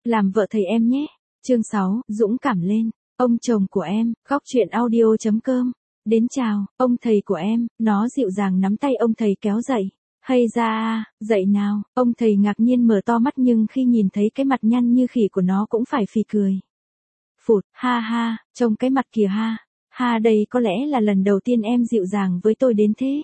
làm vợ thầy em nhé. Chương 6, dũng cảm lên. Ông chồng của em, khóc chuyện audio.com. Đến chào, ông thầy của em, nó dịu dàng nắm tay ông thầy kéo dậy. Hay ra, dậy nào, ông thầy ngạc nhiên mở to mắt nhưng khi nhìn thấy cái mặt nhăn như khỉ của nó cũng phải phì cười. Phụt, ha ha, trông cái mặt kìa ha. Ha đây có lẽ là lần đầu tiên em dịu dàng với tôi đến thế.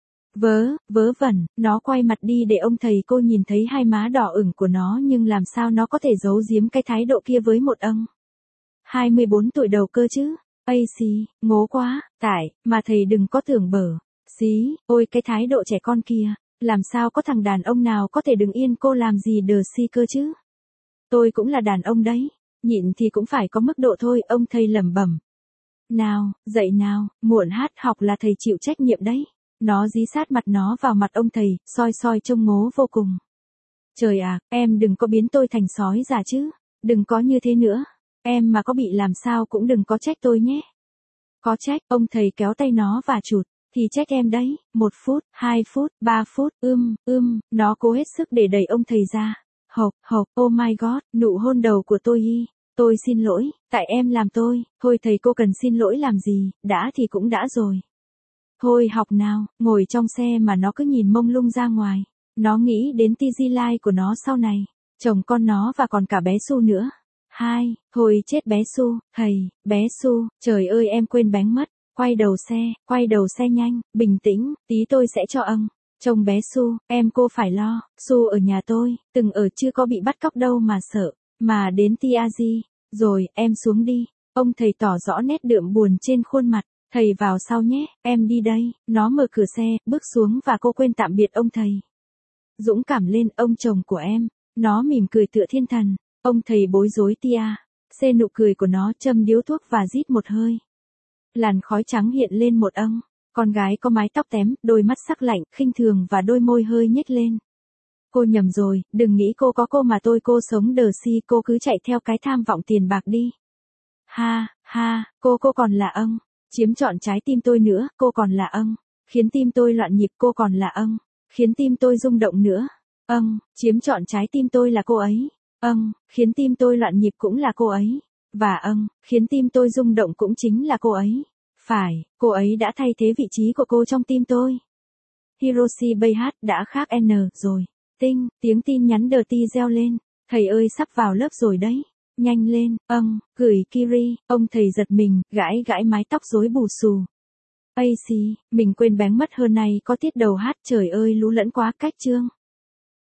Vớ vẩn, nó quay mặt đi để ông thầy cô nhìn thấy hai má đỏ ửng của nó nhưng làm sao nó có thể giấu giếm cái thái độ kia với một ông 24 tuổi đầu cơ chứ. Ây xí, ngố quá, mà thầy đừng có tưởng bở. Xí, ôi cái thái độ trẻ con kia, làm sao có thằng đàn ông nào có thể đứng yên cô làm gì đờ si cơ chứ. Tôi cũng là đàn ông đấy, nhịn thì cũng phải có mức độ thôi, ông thầy lẩm bẩm. Nào, dậy nào, muộn hát học là thầy chịu trách nhiệm đấy. Nó dí sát mặt nó vào mặt ông thầy, soi trông ngố vô cùng. Trời ạ, em đừng có biến tôi thành sói già chứ, đừng có như thế nữa. Em mà có bị làm sao cũng đừng có trách tôi nhé. Có trách, ông thầy kéo tay nó và chụt, thì trách em đấy, 1 phút, 2 phút, 3 phút, nó cố hết sức để đẩy ông thầy ra. Oh my god, nụ hôn đầu của tôi xin lỗi, tại em làm tôi, thôi thầy cô cần xin lỗi làm gì, đã thì cũng đã rồi. Thôi học nào, ngồi trong xe mà nó cứ nhìn mông lung ra ngoài, nó nghĩ đến TG Life của nó sau này, chồng con nó và còn cả bé Su nữa. Thôi chết bé Su, bé Su, trời ơi em quên bánh mất, quay đầu xe nhanh, bình tĩnh, tí tôi sẽ cho trông bé Su, em cô phải lo, Su ở nhà tôi, từng ở chưa có bị bắt cóc đâu mà sợ, mà đến Tiazi, rồi, em xuống đi, ông thầy tỏ rõ nét đượm buồn trên khuôn mặt, thầy vào sau nhé, em đi đây, nó mở cửa xe, bước xuống và cô quên tạm biệt ông thầy. Dũng cảm lên, ông chồng của em, nó mỉm cười tựa thiên thần. Ông thầy bối rối xê nụ cười của nó, châm điếu thuốc và rít một hơi. Làn khói trắng hiện lên một con gái có mái tóc tém, đôi mắt sắc lạnh, khinh thường và đôi môi hơi nhếch lên. Cô nhầm rồi, đừng nghĩ cô có cô mà cô sống đờ si, cô cứ chạy theo cái tham vọng tiền bạc đi. Cô còn là chiếm trọn trái tim tôi nữa, cô còn là khiến tim tôi loạn nhịp, cô còn là khiến tim tôi rung động nữa. Chiếm trọn trái tim tôi là cô ấy. Khiến tim tôi loạn nhịp cũng là cô ấy. Và khiến tim tôi rung động cũng chính là cô ấy. Phải, cô ấy đã thay thế vị trí của cô trong tim tôi. Hiroshi Bayhat đã khác rồi. Tiếng tin nhắn đờ ti reo lên. Thầy ơi sắp vào lớp rồi đấy. Nhanh lên, gửi Kiri. Ông thầy giật mình, gãi mái tóc rối bù xù. Ây xì, mình quên bén mất hơn này có tiết đầu hát, trời ơi lú lẫn quá cách chương.